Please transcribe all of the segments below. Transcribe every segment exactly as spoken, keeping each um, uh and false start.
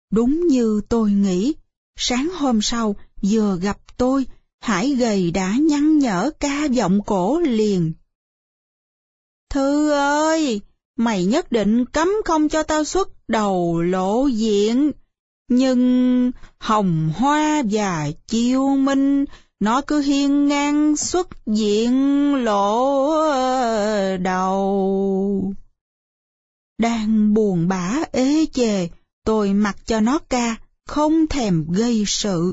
Đúng như tôi nghĩ, sáng hôm sau vừa gặp tôi, Hải Gầy đã nhăn nhở ca giọng cổ liền. Thư ơi, mày nhất định cấm không cho tao xuất đầu lộ diện, nhưng Hồng Hoa và Chiêu Minh nó cứ hiên ngang xuất diện lộ đầu. Đang buồn bã ê chề, tôi mặc cho nó ca, không thèm gây sự.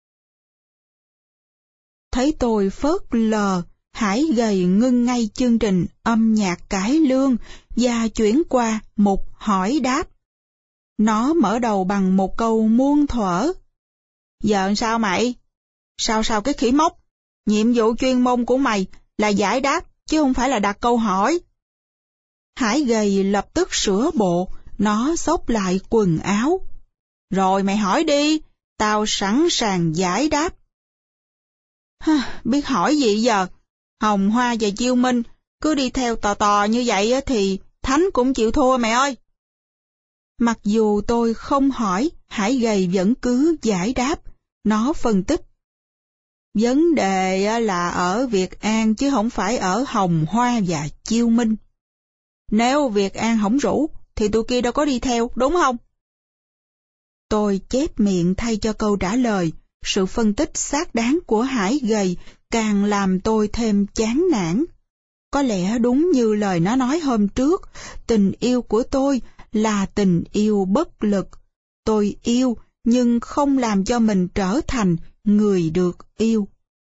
Thấy tôi phớt lờ, Hải Gầy ngưng ngay chương trình âm nhạc cải lương và chuyển qua mục hỏi đáp. Nó mở đầu bằng một câu muôn thuở. Giờ sao mày? Sao sao cái khỉ mốc? Nhiệm vụ chuyên môn của mày là giải đáp, chứ không phải là đặt câu hỏi. Hải Gầy lập tức sửa bộ, nó xốc lại quần áo. Rồi mày hỏi đi, tao sẵn sàng giải đáp. Hả, biết hỏi gì giờ? Hồng Hoa và Chiêu Minh cứ đi theo tò tò như vậy thì Thánh cũng chịu thua mẹ ơi. Mặc dù tôi không hỏi, Hải Gầy vẫn cứ giải đáp. Nó phân tích. Vấn đề là ở Việt An chứ không phải ở Hồng Hoa và Chiêu Minh. Nếu Việt An không rủ, thì tụi kia đâu có đi theo, đúng không? Tôi chép miệng thay cho câu trả lời. Sự phân tích xác đáng của Hải Gầy càng làm tôi thêm chán nản. Có lẽ đúng như lời nó nói hôm trước, tình yêu của tôi là tình yêu bất lực. Tôi yêu nhưng không làm cho mình trở thành người được yêu.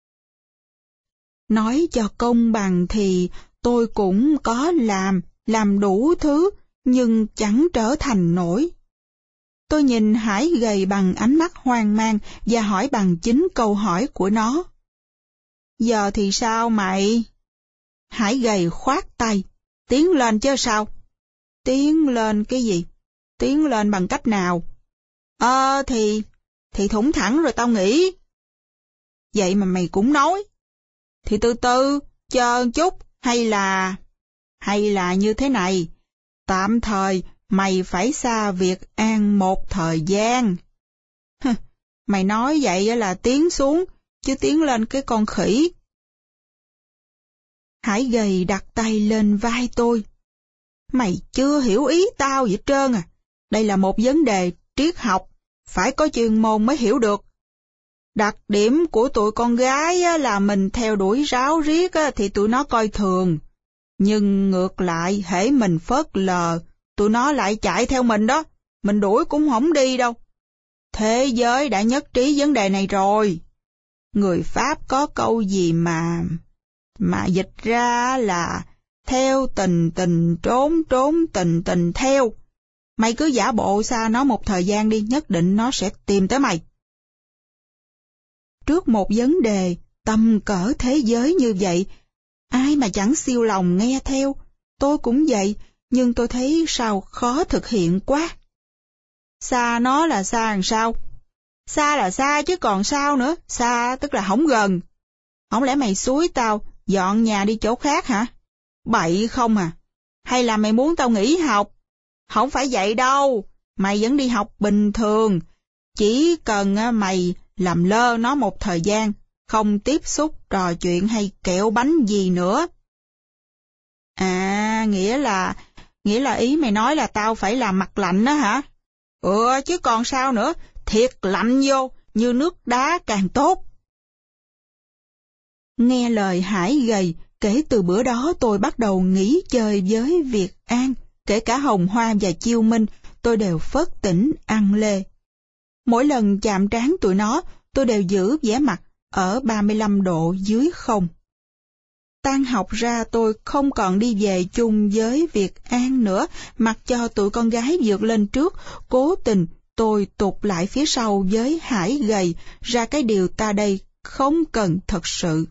Nói cho công bằng thì tôi cũng có làm, làm đủ thứ, nhưng chẳng trở thành nổi. Tôi nhìn Hải Gầy bằng ánh mắt hoang mang và hỏi bằng chính câu hỏi của nó. Giờ thì sao mày? Hải Gầy khoát tay. Tiến lên chứ sao? Tiến lên cái gì? Tiến lên bằng cách nào? Ờ thì... Thì thủng thẳng rồi tao nghĩ. Vậy mà mày cũng nói. Thì từ từ, chờ chút, hay là... Hay là như thế này. Tạm thời, mày phải xa Việt An một thời gian. Hừ, mày nói vậy là tiến xuống, chứ tiến lên cái con khỉ. Hải Gầy đặt tay lên vai tôi. Mày chưa hiểu ý tao vậy trơn à. Đây là một vấn đề triết học, phải có chuyên môn mới hiểu được. Đặc điểm của tụi con gái là mình theo đuổi ráo riết thì tụi nó coi thường. Nhưng ngược lại, hễ mình phớt lờ, tụi nó lại chạy theo mình đó. Mình đuổi cũng không đi đâu. Thế giới đã nhất trí vấn đề này rồi. Người Pháp có câu gì mà... Mà dịch ra là theo tình tình trốn trốn tình tình theo. Mày cứ giả bộ xa nó một thời gian đi, nhất định nó sẽ tìm tới mày. Trước một vấn đề tầm cỡ thế giới như vậy, ai mà chẳng siêu lòng nghe theo. Tôi cũng vậy, nhưng tôi thấy sao khó thực hiện quá. Xa nó là xa làm sao? Xa là xa chứ còn sao nữa, xa tức là không gần. Không lẽ mày xúi tao dọn nhà đi chỗ khác hả? Bậy không à? Hay là mày muốn tao nghỉ học? Không phải vậy đâu, mày vẫn đi học bình thường. Chỉ cần mày làm lơ nó một thời gian, không tiếp xúc, trò chuyện hay kẹo bánh gì nữa. À, nghĩa là, nghĩa là ý mày nói là tao phải làm mặt lạnh đó hả? Ừ, chứ còn sao nữa, thiệt lạnh vô, như nước đá càng tốt. Nghe lời Hải Gầy, kể từ bữa đó tôi bắt đầu nghỉ chơi với Việt An, kể cả Hồng Hoa và Chiêu Minh, tôi đều phớt tỉnh ăn lê. Mỗi lần chạm trán tụi nó, tôi đều giữ vẻ mặt ở ba mươi lăm độ dưới không. Tan học ra tôi không còn đi về chung với Việt An nữa, mặc cho tụi con gái vượt lên trước, cố tình tôi tụt lại phía sau với Hải Gầy, ra cái điều ta đây không cần thật sự.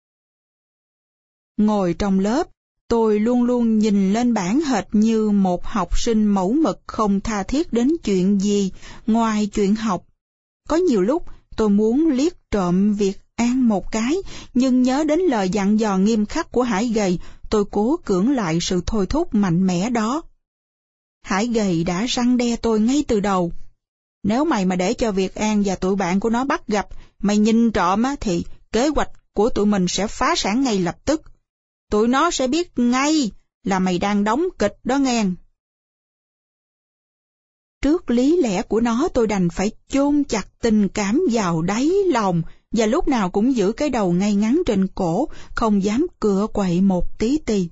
Ngồi trong lớp, tôi luôn luôn nhìn lên bảng hệt như một học sinh mẫu mực không tha thiết đến chuyện gì ngoài chuyện học. Có nhiều lúc tôi muốn liếc trộm Việt An một cái, nhưng nhớ đến lời dặn dò nghiêm khắc của Hải Gầy, tôi cố cưỡng lại sự thôi thúc mạnh mẽ đó. Hải Gầy đã răn đe tôi ngay từ đầu. Nếu mày mà để cho Việt An và tụi bạn của nó bắt gặp mày nhìn trộm á, thì kế hoạch của tụi mình sẽ phá sản ngay lập tức. Tụi nó sẽ biết ngay là mày đang đóng kịch đó nghe. Trước lý lẽ của nó, tôi đành phải chôn chặt tình cảm vào đáy lòng và lúc nào cũng giữ cái đầu ngay ngắn trên cổ, không dám cựa quậy một tí tì.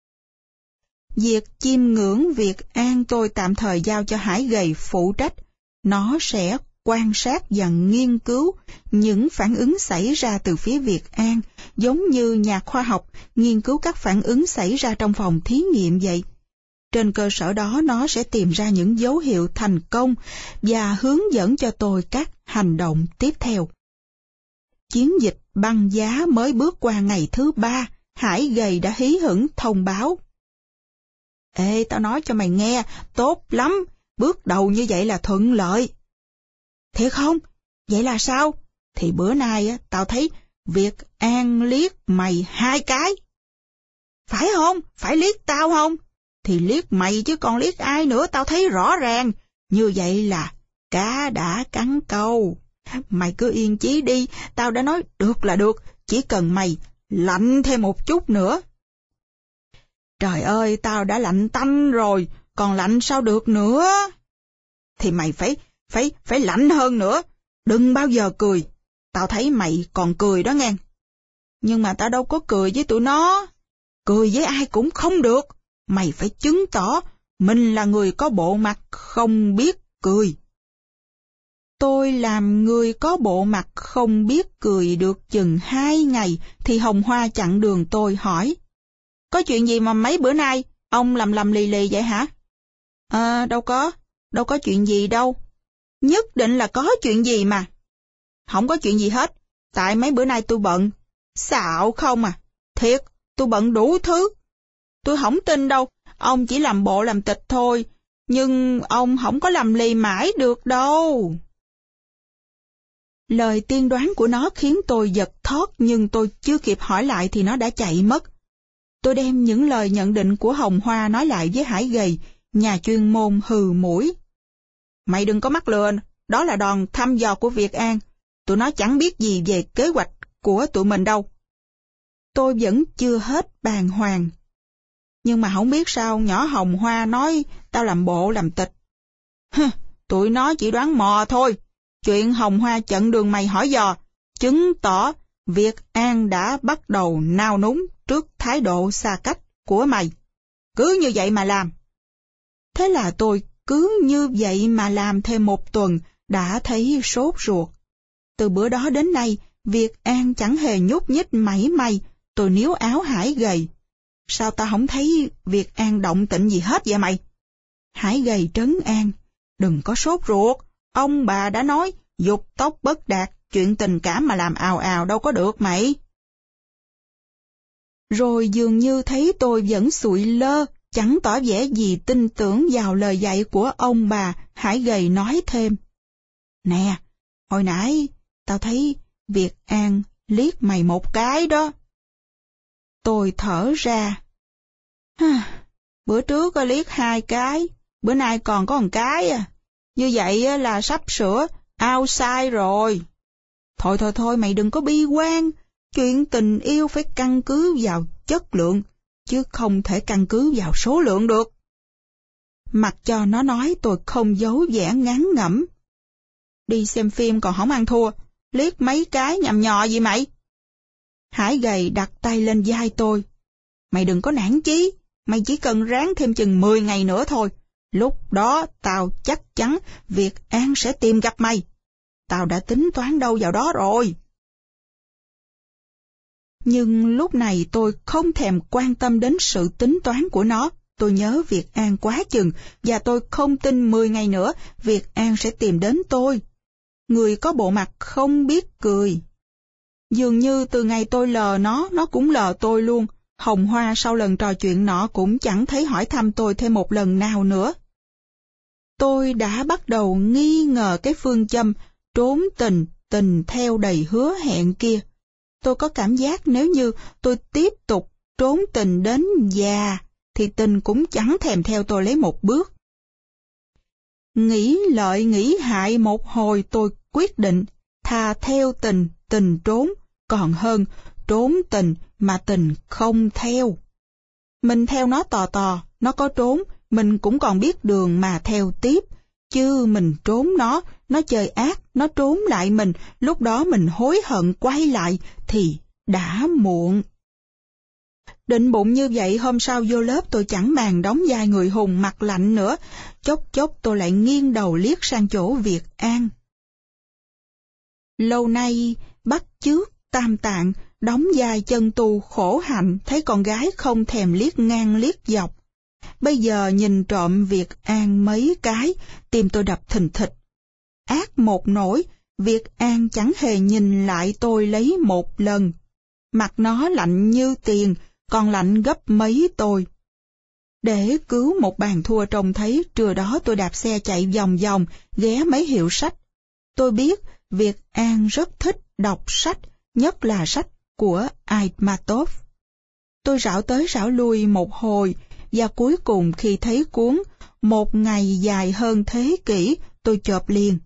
Việc chiêm ngưỡng Việt An tôi tạm thời giao cho Hải Gầy phụ trách. Nó sẽ quan sát và nghiên cứu những phản ứng xảy ra từ phía Việt An, giống như nhà khoa học nghiên cứu các phản ứng xảy ra trong phòng thí nghiệm vậy. Trên cơ sở đó, nó sẽ tìm ra những dấu hiệu thành công và hướng dẫn cho tôi các hành động tiếp theo. Chiến dịch băng giá mới bước qua ngày thứ ba, Hải Gầy đã hí hửng thông báo. Ê, tao nói cho mày nghe, tốt lắm, bước đầu như vậy là thuận lợi. Thiệt không? Vậy là sao? Thì bữa nay á, tao thấy Việt An liếc mày hai cái. Phải không? Phải liếc tao không? Thì liếc mày chứ còn liếc ai nữa, tao thấy rõ ràng. Như vậy là cá đã cắn câu. Mày cứ yên chí đi, tao đã nói được là được, chỉ cần mày lạnh thêm một chút nữa. Trời ơi, tao đã lạnh tanh rồi, còn lạnh sao được nữa? Thì mày phải, phải, phải lạnh hơn nữa, đừng bao giờ cười. Tao thấy mày còn cười đó nghe. Nhưng mà tao đâu có cười với tụi nó. Cười với ai cũng không được. Mày phải chứng tỏ mình là người có bộ mặt không biết cười. Tôi làm người có bộ mặt không biết cười được chừng hai ngày, thì Hồng Hoa chặn đường tôi hỏi. Có chuyện gì mà mấy bữa nay ông lầm lầm lì lì vậy hả? À, đâu có, đâu có chuyện gì đâu. Nhất định là có chuyện gì mà. Không có chuyện gì hết, tại mấy bữa nay tôi bận. Xạo không à, thiệt, tôi bận đủ thứ. Tôi không tin đâu, ông chỉ làm bộ làm tịch thôi, nhưng ông không có làm lì mãi được đâu. Lời tiên đoán của nó khiến tôi giật thót, nhưng tôi chưa kịp hỏi lại thì nó đã chạy mất. Tôi đem những lời nhận định của Hồng Hoa nói lại với Hải Gầy, nhà chuyên môn hừ mũi. Mày đừng có mắc lừa, đó là đòn thăm dò của Việt An. Tụi nó chẳng biết gì về kế hoạch của tụi mình đâu. Tôi vẫn chưa hết bàng hoàng. Nhưng mà không biết sao nhỏ Hồng Hoa nói tao làm bộ làm tịch. Hừ, tụi nó chỉ đoán mò thôi. Chuyện Hồng Hoa chặn đường mày hỏi dò, chứng tỏ Việt An đã bắt đầu nao núng trước thái độ xa cách của mày. Cứ như vậy mà làm. Thế là tôi cứ như vậy mà làm thêm một tuần, đã thấy sốt ruột. Từ bữa đó đến nay, Việt An chẳng hề nhúc nhích mảy may. Tôi níu áo Hải Gầy. Sao ta không thấy Việt An động tĩnh gì hết vậy mày? Hải Gầy trấn an. Đừng có sốt ruột. Ông bà đã nói, dục tốc bất đạt, chuyện tình cảm mà làm ào ào đâu có được mày. Rồi dường như thấy tôi vẫn sụi lơ, chẳng tỏ vẻ gì tin tưởng vào lời dạy của ông bà, Hải Gầy nói thêm. Nè, hồi nãy tao thấy Việt An liếc mày một cái đó. Tôi thở ra. Bữa trước liếc hai cái, bữa nay còn có một cái à. Như vậy là sắp sửa outside rồi. Thôi thôi thôi mày đừng có bi quan. Chuyện tình yêu phải căn cứ vào chất lượng, chứ không thể căn cứ vào số lượng được. Mặc cho nó nói, tôi không giấu vẻ ngán ngẩm. Đi xem phim còn không ăn thua, liếc mấy cái nhằm nhò gì mày? Hải Gầy đặt tay lên vai tôi. Mày đừng có nản chí, mày chỉ cần ráng thêm chừng mười ngày nữa thôi. Lúc đó tao chắc chắn Việt An sẽ tìm gặp mày. Tao đã tính toán đâu vào đó rồi. Nhưng lúc này tôi không thèm quan tâm đến sự tính toán của nó. Tôi nhớ Việt An quá chừng, và tôi không tin mười ngày nữa Việt An sẽ tìm đến tôi. Người có bộ mặt không biết cười. Dường như từ ngày tôi lờ nó, nó cũng lờ tôi luôn. Hồng Hoa sau lần trò chuyện nọ cũng chẳng thấy hỏi thăm tôi thêm một lần nào nữa. Tôi đã bắt đầu nghi ngờ cái phương châm trốn tình, tình theo đầy hứa hẹn kia. Tôi có cảm giác nếu như tôi tiếp tục trốn tình đến già, thì tình cũng chẳng thèm theo tôi lấy một bước. Nghĩ lợi nghĩ hại một hồi tôi quyết định thà theo tình, tình trốn, còn hơn trốn tình mà tình không theo. Mình theo nó tò tò, nó có trốn, mình cũng còn biết đường mà theo tiếp. Chứ mình trốn nó, nó chơi ác, nó trốn lại mình, lúc đó mình hối hận quay lại thì đã muộn. Định bụng như vậy, hôm sau vô lớp tôi chẳng màng đóng vai người hùng mặt lạnh nữa, chốc chốc tôi lại nghiêng đầu liếc sang chỗ Việt An. Lâu nay bắt chước tam tạng, đóng vai chân tu khổ hạnh, thấy con gái không thèm liếc ngang liếc dọc. Bây giờ nhìn trộm Việt An mấy cái, tim tôi đập thình thịch. Ác một nỗi, Việt An chẳng hề nhìn lại tôi lấy một lần. Mặt nó lạnh như tiền, còn lạnh gấp mấy tôi. Để cứu một bàn thua trông thấy, trưa đó tôi đạp xe chạy vòng vòng, ghé mấy hiệu sách. Tôi biết Việt An rất thích đọc sách, nhất là sách của Aitmatov. Tôi rảo tới rảo lui một hồi, và cuối cùng khi thấy cuốn Một ngày dài hơn thế kỷ, tôi chộp liền.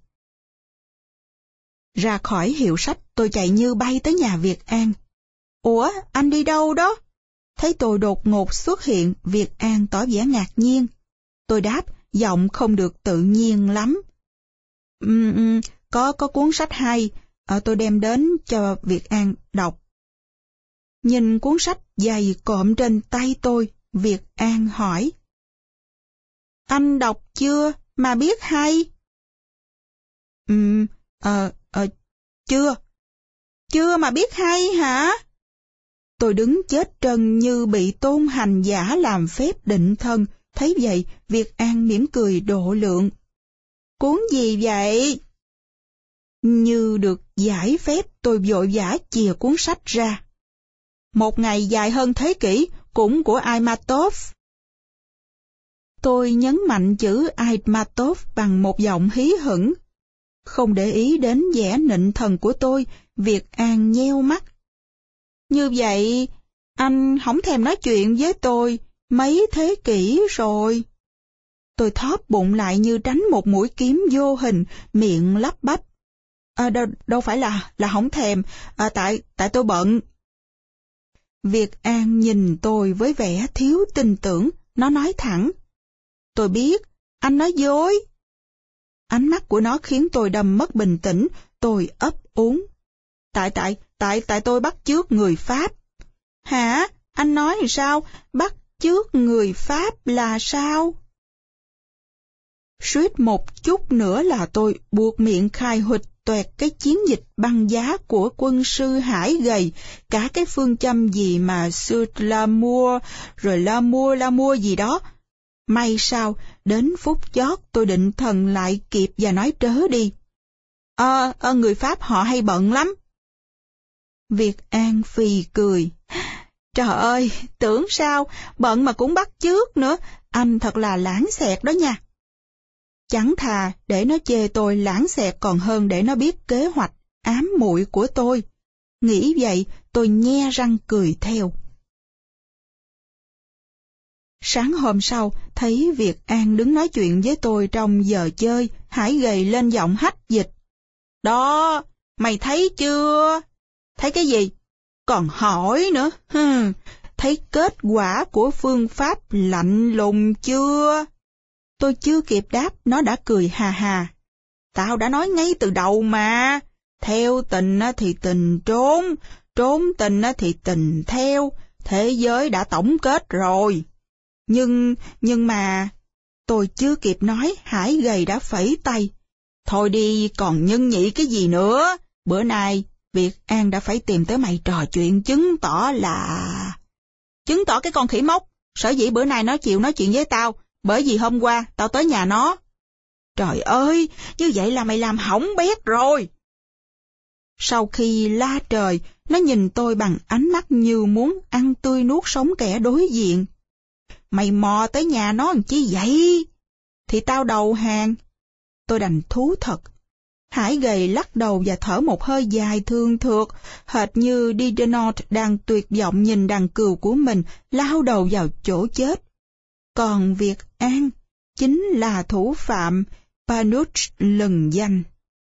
Ra khỏi hiệu sách, tôi chạy như bay tới nhà Việt An. Ủa, anh đi đâu đó? Thấy tôi đột ngột xuất hiện, Việt An tỏ vẻ ngạc nhiên. Tôi đáp, giọng không được tự nhiên lắm. Um, um, có có cuốn sách hay, à, tôi đem đến cho Việt An đọc. Nhìn cuốn sách dày cộm trên tay tôi, Việt An hỏi. Anh đọc chưa mà biết hay? Ừm, ờ, ờ, chưa. Chưa mà biết hay hả? Tôi đứng chết trân như bị tôn hành giả làm phép định thân, thấy vậy Việt An mỉm cười độ lượng. Cuốn gì vậy? Như được giải phép tôi vội vã chìa cuốn sách ra. Một ngày dài hơn thế kỷ, cũng của Aitmatov. Tôi nhấn mạnh chữ Aitmatov bằng một giọng hí hửng. Không để ý đến vẻ nịnh thần của tôi, Việt An nheo mắt. Như vậy, anh không thèm nói chuyện với tôi mấy thế kỷ rồi. Tôi thóp bụng lại như tránh một mũi kiếm vô hình, miệng lắp bắp. À, đâu, đâu phải là, là không thèm, à, tại, tại tôi bận. Việt An nhìn tôi với vẻ thiếu tin tưởng, nó nói thẳng. Tôi biết, anh nói dối. Ánh mắt của nó khiến tôi đâm mất bình tĩnh, tôi ấp úng. Tại, tại, tại, tại tôi bắt chước người Pháp. Hả? Anh nói thì sao? Bắt chước người Pháp là sao? Suýt một chút nữa là tôi buộc miệng khai huỵch toẹt cái chiến dịch băng giá của quân sư Hải gầy, cả cái phương châm gì mà sur l'amour, rồi l'amour l'amour gì đó. May sao, đến phút chót tôi định thần lại kịp và nói trớ đi. Ờ, à, người Pháp họ hay bận lắm. Việt An phì cười. Trời ơi, tưởng sao, bận mà cũng bắt chước nữa, anh thật là lãng xẹt đó nha. Chẳng thà để nó chê tôi lãng xẹt còn hơn để nó biết kế hoạch ám muội của tôi. Nghĩ vậy, tôi nhe răng cười theo. Sáng hôm sau, thấy Việt An đứng nói chuyện với tôi trong giờ chơi, Hải gầy lên giọng hách dịch. Đó, mày thấy chưa? Thấy cái gì? Còn hỏi nữa. Hừm, thấy kết quả của phương pháp lạnh lùng chưa? Tôi chưa kịp đáp, nó đã cười hà hà. Tao đã nói ngay từ đầu mà. Theo tình thì tình trốn, trốn tình thì tình theo. Thế giới đã tổng kết rồi. Nhưng, nhưng mà... Tôi chưa kịp nói, Hải gầy đã phẩy tay. Thôi đi, còn nhân nhị cái gì nữa? Bữa nay, Việt An đã phải tìm tới mày trò chuyện chứng tỏ là... Chứng tỏ cái con khỉ mốc. Sở dĩ bữa nay nó chịu nói chuyện với tao, bởi vì hôm qua tao tới nhà nó. Trời ơi, như vậy là mày làm hỏng bét rồi. Sau khi la trời, nó nhìn tôi bằng ánh mắt như muốn ăn tươi nuốt sống kẻ đối diện. Mày mò tới nhà nó làm chi vậy? Thì tao đầu hàng. Tôi đành thú thật. Hải gầy lắc đầu và thở một hơi dài thương thượt, hệt như Diderot đang tuyệt vọng nhìn đàn cừu của mình lao đầu vào chỗ chết. Còn Việt An chính là thủ phạm, Panuch lừng danh.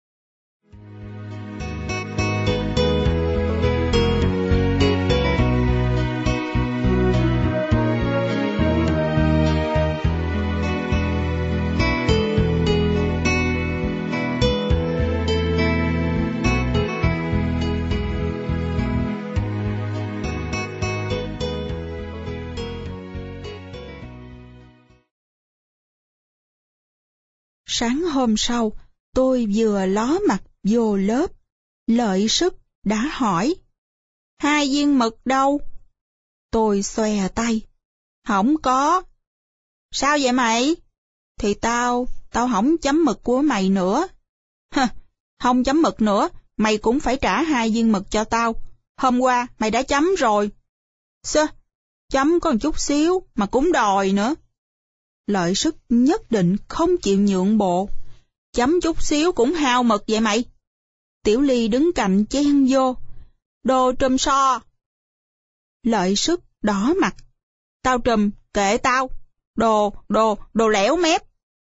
Sáng hôm sau, tôi vừa ló mặt vô lớp, Lợi Sức đã hỏi, hai viên mực đâu? Tôi xòe tay, không có. Sao vậy mày? Thì tao, tao không chấm mực của mày nữa. Hơ, không chấm mực nữa, mày cũng phải trả hai viên mực cho tao. Hôm qua mày đã chấm rồi. Sơ, chấm có một chút xíu mà cũng đòi nữa. Lợi Sức nhất định không chịu nhượng bộ. Chấm chút xíu cũng hao mực vậy mày. Tiểu Ly đứng cạnh chen vô. Đồ trùm so. Lợi Sức đỏ mặt. Tao trùm, kệ tao. Đồ, đồ, đồ lẻo mép.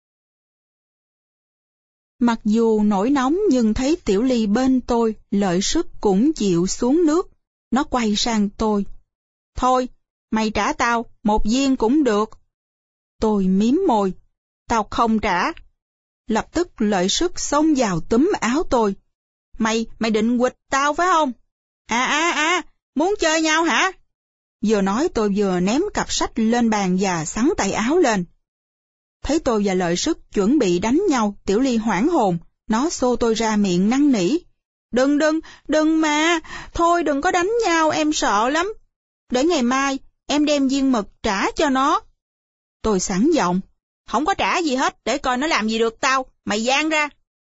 Mặc dù nổi nóng nhưng thấy Tiểu Ly bên tôi, Lợi Sức cũng chịu xuống nước. Nó quay sang tôi. Thôi, mày trả tao, một viên cũng được. Tôi mím môi. Tao không trả. Lập tức Lợi Sức xông vào túm áo tôi. Mày, mày định quỵt tao phải không? À à à, muốn chơi nhau hả? Vừa nói tôi vừa ném cặp sách lên bàn và xắn tay áo lên. Thấy tôi và Lợi Sức chuẩn bị đánh nhau, Tiểu Ly hoảng hồn. Nó xô tôi ra miệng năn nỉ. Đừng đừng, đừng mà, thôi đừng có đánh nhau, em sợ lắm. Để ngày mai, em đem viên mực trả cho nó. Tôi sẵn giọng, không có trả gì hết, để coi nó làm gì được tao, mày giang ra.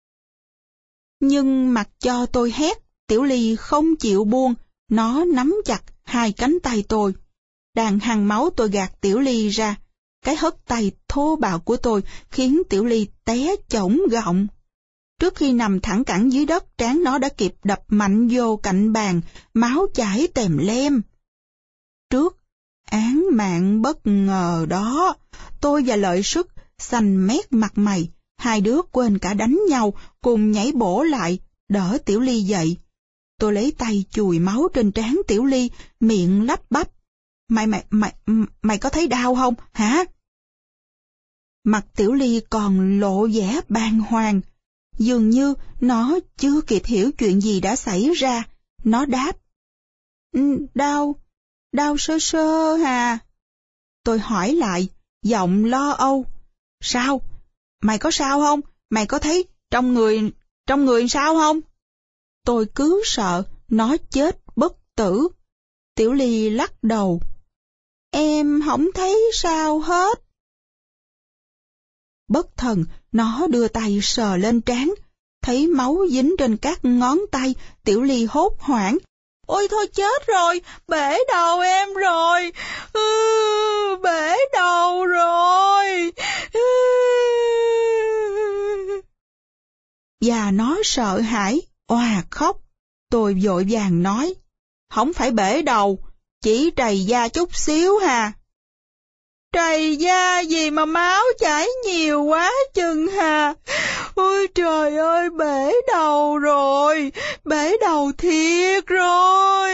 Nhưng mặc cho tôi hét, Tiểu Ly không chịu buông, nó nắm chặt hai cánh tay tôi. Đang hằn máu tôi gạt Tiểu Ly ra, cái hất tay thô bạo của tôi khiến Tiểu Ly té chổng gọng. Trước khi nằm thẳng cẳng dưới đất, trán nó đã kịp đập mạnh vô cạnh bàn, máu chảy tèm lem. Trước án mạng bất ngờ đó, tôi và Lợi Sức xanh mét mặt mày, hai đứa quên cả đánh nhau, cùng nhảy bổ lại, đỡ Tiểu Ly dậy. Tôi lấy tay chùi máu trên trán Tiểu Ly, miệng lắp bắp. Mày, mày, mày, mày có thấy đau không, hả? Mặt Tiểu Ly còn lộ vẻ bàng hoàng. Dường như nó chưa kịp hiểu chuyện gì đã xảy ra. Nó đáp. Đau, đau sơ sơ hà. Tôi hỏi lại, giọng lo âu. Sao? Mày có sao không? Mày có thấy trong người, trong người sao không? Tôi cứ sợ nó chết bất tử. Tiểu Ly lắc đầu. Em không thấy sao hết. Bất thần, nó đưa tay sờ lên trán. Thấy máu dính trên các ngón tay, Tiểu Ly hốt hoảng. Ôi thôi chết rồi, bể đầu em rồi. Ừ, bể đầu rồi. Ừ. Và nó sợ hãi, òa khóc. Tôi vội vàng nói. Không phải bể đầu, chỉ trầy da chút xíu hà. Trầy da gì mà máu chảy nhiều quá chừng hà. Ôi trời ơi, bể đầu rồi, bể đầu thiệt rồi.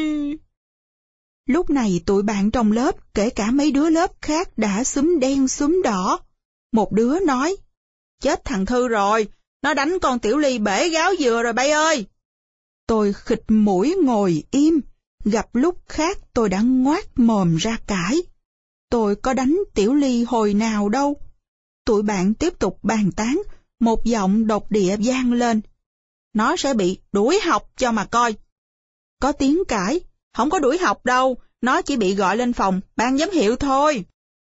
Lúc này tụi bạn trong lớp, kể cả mấy đứa lớp khác đã xúm đen xúm đỏ. Một đứa nói, chết thằng Thư rồi, nó đánh con Tiểu Ly bể gáo dừa rồi bay ơi. Tôi khịt mũi ngồi im, gặp lúc khác tôi đã ngoác mồm ra cãi. Tôi có đánh Tiểu Ly hồi nào đâu. Tụi bạn tiếp tục bàn tán, một giọng độc địa vang lên. Nó sẽ bị đuổi học cho mà coi. Có tiếng cãi, không có đuổi học đâu, nó chỉ bị gọi lên phòng, ban giám hiệu thôi.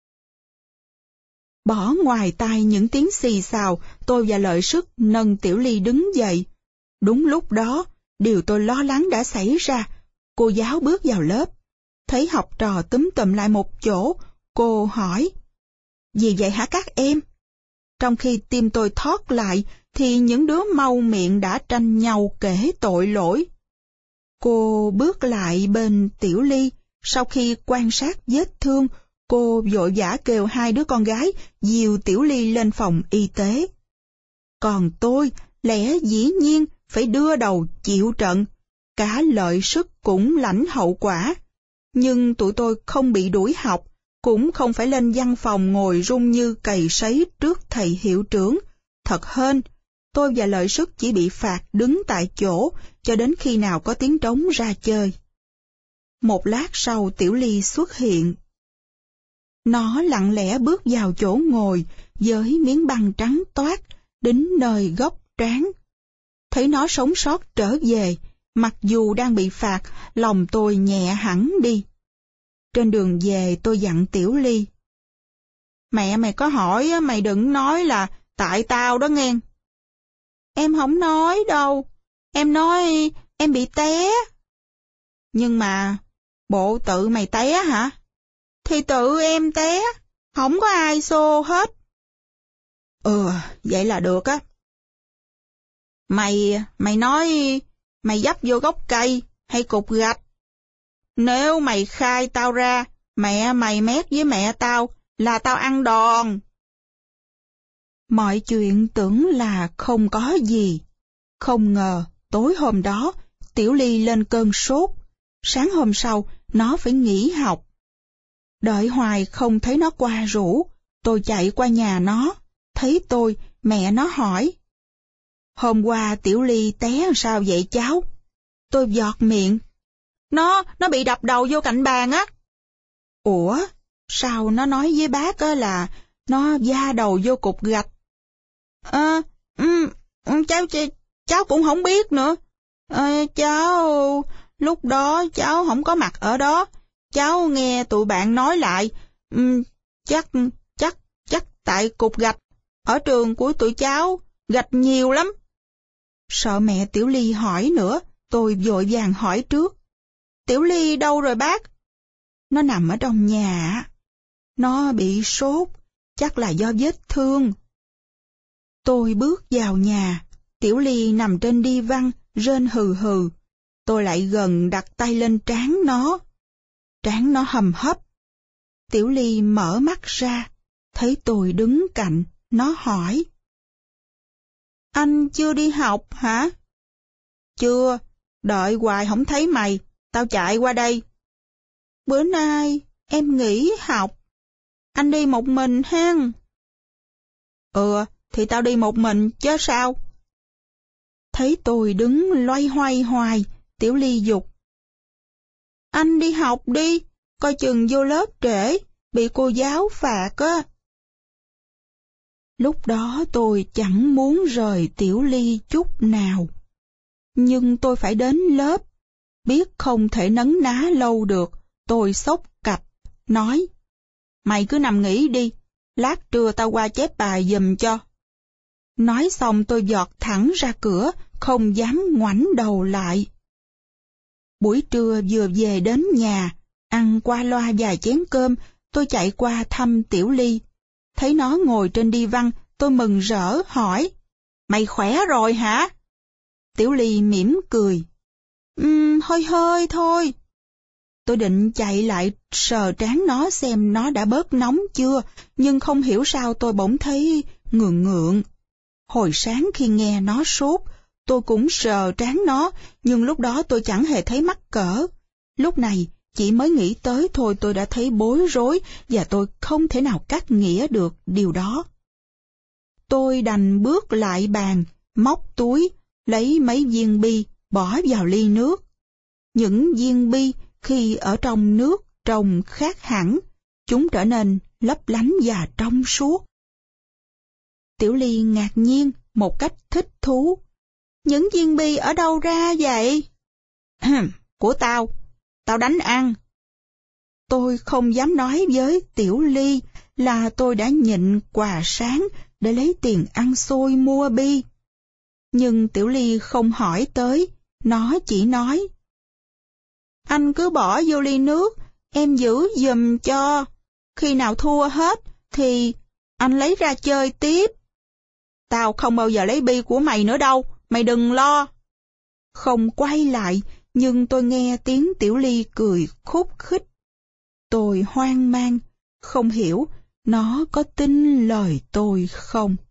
Bỏ ngoài tai những tiếng xì xào, tôi và Lợi Sức nâng Tiểu Ly đứng dậy. Đúng lúc đó, điều tôi lo lắng đã xảy ra. Cô giáo bước vào lớp. Thấy học trò túm tụm lại một chỗ, cô hỏi. Gì vậy hả các em? Trong khi tim tôi thoát lại, thì những đứa mau miệng đã tranh nhau kể tội lỗi. Cô bước lại bên Tiểu Ly. Sau khi quan sát vết thương, cô vội vã kêu hai đứa con gái dìu Tiểu Ly lên phòng y tế. Còn tôi, lẽ dĩ nhiên phải đưa đầu chịu trận, cả lợi sức cũng lãnh hậu quả. Nhưng tụi tôi không bị đuổi học, cũng không phải lên văn phòng ngồi run như cầy sấy trước thầy hiệu trưởng. Thật hên, tôi và lợi sức chỉ bị phạt đứng tại chỗ cho đến khi nào có tiếng trống ra chơi. Một lát sau Tiểu Ly xuất hiện. Nó lặng lẽ bước vào chỗ ngồi với miếng băng trắng toát, đính nơi gốc trán. Thấy nó sống sót trở về, mặc dù đang bị phạt, lòng tôi nhẹ hẳn đi. Trên đường về tôi dặn Tiểu Ly. Mẹ mày có hỏi mày đừng nói là tại tao đó nghe. Em không nói đâu, em nói em bị té. Nhưng mà, bộ tự mày té hả? Thì tự em té, không có ai xô hết. Ừ, vậy là được á. Mày, mày nói mày dấp vô gốc cây hay cục gạch? Nếu mày khai tao ra, mẹ mày mét với mẹ tao là tao ăn đòn. Mọi chuyện tưởng là không có gì. Không ngờ, tối hôm đó, Tiểu Ly lên cơn sốt. Sáng hôm sau, nó phải nghỉ học. Đợi hoài không thấy nó qua rủ, tôi chạy qua nhà nó. Thấy tôi, mẹ nó hỏi. Hôm qua Tiểu Ly té làm sao vậy cháu? Tôi giọt miệng. Nó, nó bị đập đầu vô cạnh bàn á. Ủa, sao nó nói với bác á là nó va đầu vô cục gạch? Ờ, um, cháu, cháu, cháu cũng không biết nữa. Ờ, cháu, lúc đó cháu không có mặt ở đó. Cháu nghe tụi bạn nói lại, um, chắc, chắc, chắc tại cục gạch. Ở trường của tụi cháu, gạch nhiều lắm. Sợ mẹ Tiểu Ly hỏi nữa, tôi vội vàng hỏi trước. Tiểu Ly đâu rồi bác? Nó nằm ở trong nhà. Nó bị sốt, chắc là do vết thương. Tôi bước vào nhà, Tiểu Ly nằm trên đi văn, rên hừ hừ. Tôi lại gần đặt tay lên trán nó. Trán nó hầm hấp. Tiểu Ly mở mắt ra, thấy tôi đứng cạnh, nó hỏi. Anh chưa đi học hả? Chưa, đợi hoài không thấy mày, tao chạy qua đây. Bữa nay em nghỉ học. Anh đi một mình hen? Ừ, thì tao đi một mình chứ sao? Thấy tôi đứng loay hoay hoài, Tiểu Ly giục. Anh đi học đi, coi chừng vô lớp trễ, bị cô giáo phạt á. Lúc đó tôi chẳng muốn rời Tiểu Ly chút nào. Nhưng tôi phải đến lớp. Biết không thể nấn ná lâu được, tôi xốc cặp, nói. Mày cứ nằm nghỉ đi, lát trưa tao qua chép bài giùm cho. Nói xong tôi giọt thẳng ra cửa, không dám ngoảnh đầu lại. Buổi trưa vừa về đến nhà, ăn qua loa vài chén cơm, tôi chạy qua thăm Tiểu Ly. Thấy nó ngồi trên đi văn, tôi mừng rỡ hỏi. Mày khỏe rồi hả? Tiểu Ly mỉm cười. Ừm, hơi hơi thôi. Tôi định chạy lại sờ trán nó xem nó đã bớt nóng chưa, nhưng không hiểu sao tôi bỗng thấy ngượng ngượng. Hồi sáng khi nghe nó sốt, tôi cũng sờ trán nó, nhưng lúc đó tôi chẳng hề thấy mắc cỡ. Lúc này, chỉ mới nghĩ tới thôi tôi đã thấy bối rối và tôi không thể nào cắt nghĩa được điều đó. Tôi đành bước lại bàn, móc túi, lấy mấy viên bi, bỏ vào ly nước. Những viên bi khi ở trong nước trông khác hẳn, chúng trở nên lấp lánh và trong suốt. Tiểu Ly ngạc nhiên một cách thích thú. Những viên bi ở đâu ra vậy? Của tao, tao đánh ăn. Tôi không dám nói với Tiểu Ly là tôi đã nhịn quà sáng để lấy tiền ăn xôi mua bi. Nhưng Tiểu Ly không hỏi tới, nó chỉ nói. Anh cứ bỏ vô ly nước, em giữ giùm cho. Khi nào thua hết thì anh lấy ra chơi tiếp. Tao không bao giờ lấy bi của mày nữa đâu, mày đừng lo. Không quay lại, nhưng tôi nghe tiếng Tiểu Ly cười khúc khích. Tôi hoang mang, không hiểu nó có tin lời tôi không.